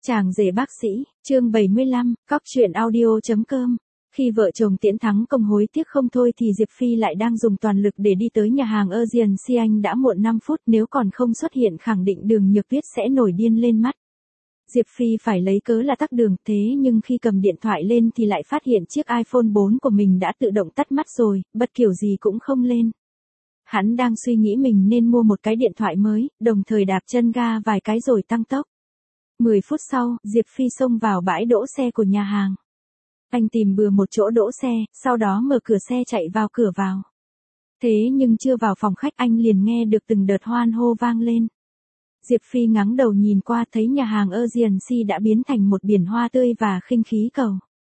Chàng rể bác sĩ, chương 75, cóc truyện audio.com. Khi vợ chồng Tiễn Thắng Công hối tiếc không thôi thì Diệp Phi lại đang dùng toàn lực để đi tới nhà hàng Asian Si. Anh đã muộn 5 phút, nếu còn không xuất hiện khẳng định Đường Nhược Tuyết sẽ nổi điên lên mắt. Diệp Phi phải lấy cớ là tắc đường, thế nhưng khi cầm điện thoại lên thì lại phát hiện chiếc iPhone 4 của mình đã tự động tắt mắt rồi, bật kiểu gì cũng không lên. Hắn đang suy nghĩ mình nên mua một cái điện thoại mới, đồng thời đạp chân ga vài cái rồi tăng tốc. 10 phút sau, Diệp Phi xông vào bãi đỗ xe của nhà hàng. Anh tìm bừa một chỗ đỗ xe, sau đó mở cửa xe chạy vào cửa vào. Thế nhưng chưa vào phòng khách anh liền nghe được từng đợt hoan hô vang lên. Diệp Phi ngẩng đầu nhìn qua thấy nhà hàng Asian Si đã biến thành một biển hoa tươi và khinh khí cầu.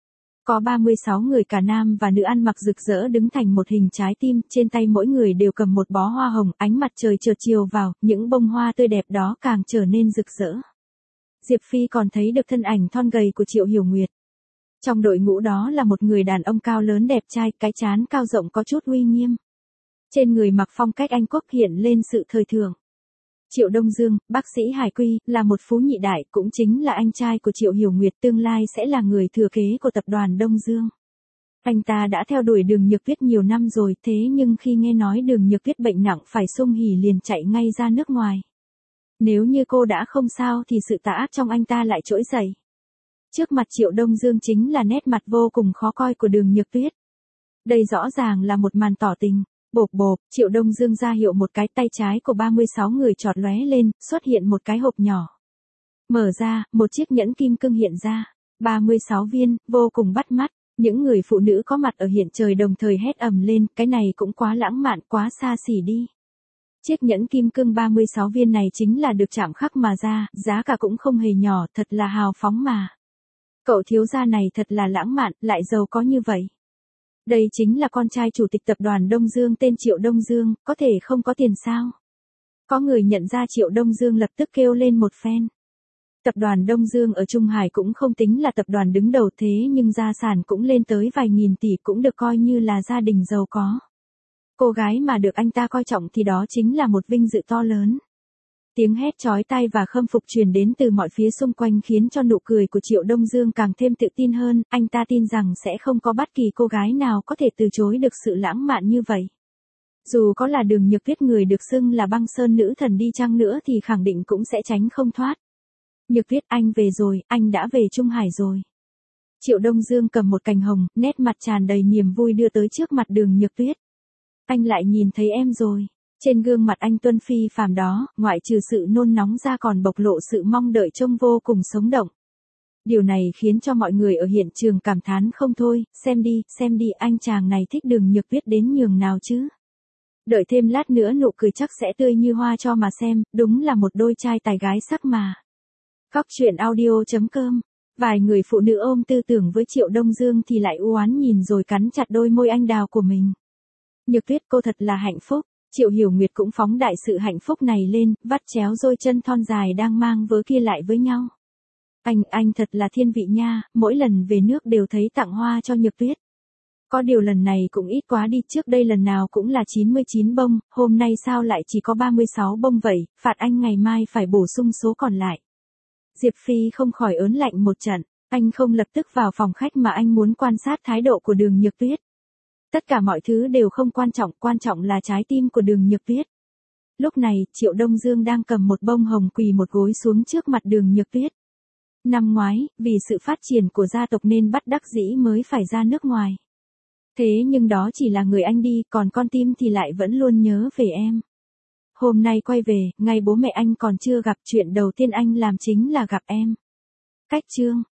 Có 36 người cả nam và nữ ăn mặc rực rỡ đứng thành một hình trái tim, trên tay mỗi người đều cầm một bó hoa hồng, ánh mặt trời chợt chiều vào, những bông hoa tươi đẹp đó càng trở nên rực rỡ. Diệp Phi còn thấy được thân ảnh thon gầy của Triệu Hiểu Nguyệt. Trong đội ngũ đó là một người đàn ông cao lớn đẹp trai, cái trán cao rộng có chút uy nghiêm. Trên người mặc phong cách Anh Quốc hiện lên sự thời thượng. Triệu Đông Dương, bác sĩ Hải Quy, là một phú nhị đại, cũng chính là anh trai của Triệu Hiểu Nguyệt, tương lai sẽ là người thừa kế của tập đoàn Đông Dương. Anh ta đã theo đuổi Đường Nhược Tuyết nhiều năm rồi, thế nhưng khi nghe nói Đường Nhược Tuyết bệnh nặng phải xung hỉ liền chạy ngay ra nước ngoài. Nếu như cô đã không sao thì sự tà ác trong anh ta lại trỗi dậy. Trước mặt Triệu Đông Dương chính là nét mặt vô cùng khó coi của Đường Nhược Tuyết. Đây rõ ràng là một màn tỏ tình. Bộp bộp, Triệu Đông Dương ra hiệu một cái, tay trái của 36 người chọt lóe lên, xuất hiện một cái hộp nhỏ. Mở ra, một chiếc nhẫn kim cương hiện ra. 36 viên, vô cùng bắt mắt. Những người phụ nữ có mặt ở hiện trời đồng thời hét ầm lên, cái này cũng quá lãng mạn, quá xa xỉ đi. Chiếc nhẫn kim cương 36 viên này chính là được chạm khắc mà ra, giá cả cũng không hề nhỏ, thật là hào phóng mà. Cậu thiếu gia này thật là lãng mạn, lại giàu có như vậy. Đây chính là con trai chủ tịch tập đoàn Đông Dương tên Triệu Đông Dương, có thể không có tiền sao? Có người nhận ra Triệu Đông Dương lập tức kêu lên một phen. Tập đoàn Đông Dương ở Trung Hải cũng không tính là tập đoàn đứng đầu thế nhưng gia sản cũng lên tới vài nghìn tỷ, cũng được coi như là gia đình giàu có. Cô gái mà được anh ta coi trọng thì đó chính là một vinh dự to lớn. Tiếng hét chói tai và khâm phục truyền đến từ mọi phía xung quanh khiến cho nụ cười của Triệu Đông Dương càng thêm tự tin hơn, anh ta tin rằng sẽ không có bất kỳ cô gái nào có thể từ chối được sự lãng mạn như vậy. Dù có là Đường Nhược Tuyết người được xưng là băng sơn nữ thần đi chăng nữa thì khẳng định cũng sẽ tránh không thoát. Nhược Tuyết, anh về rồi, anh đã về Trung Hải rồi. Triệu Đông Dương cầm một cành hồng, nét mặt tràn đầy niềm vui đưa tới trước mặt Đường Nhược Tuyết. Anh lại nhìn thấy em rồi. Trên gương mặt anh tuân phi phàm đó, ngoại trừ sự nôn nóng ra còn bộc lộ sự mong đợi trông vô cùng sống động. Điều này khiến cho mọi người ở hiện trường cảm thán không thôi, xem đi, anh chàng này thích Đường Nhược Tuyết đến nhường nào chứ. Đợi thêm lát nữa nụ cười chắc sẽ tươi như hoa cho mà xem, đúng là một đôi trai tài gái sắc mà. Cóc truyện audio.com. Vài người phụ nữ ôm tư tưởng với Triệu Đông Dương thì lại u oán nhìn rồi cắn chặt đôi môi anh đào của mình. Nhược Tuyết, cô thật là hạnh phúc. Triệu Hiểu Nguyệt cũng phóng đại sự hạnh phúc này lên, vắt chéo đôi chân thon dài đang mang vớ kia lại với nhau. Anh thật là thiên vị nha, mỗi lần về nước đều thấy tặng hoa cho Nhược Tuyết. Có điều lần này cũng ít quá đi, trước đây lần nào cũng là 99 bông, hôm nay sao lại chỉ có 36 bông vậy, phạt anh ngày mai phải bổ sung số còn lại. Diệp Phi không khỏi ớn lạnh một trận, anh không lập tức vào phòng khách mà anh muốn quan sát thái độ của Đường Nhược Tuyết. Tất cả mọi thứ đều không quan trọng là trái tim của Đường Nhược Tuyết. Lúc này, Triệu Đông Dương đang cầm một bông hồng quỳ một gối xuống trước mặt Đường Nhược Tuyết. Năm ngoái, vì sự phát triển của gia tộc nên bất đắc dĩ mới phải ra nước ngoài. Thế nhưng đó chỉ là người anh đi, còn con tim thì lại vẫn luôn nhớ về em. Hôm nay quay về, ngay bố mẹ anh còn chưa gặp, chuyện đầu tiên anh làm chính là gặp em. Cách chương.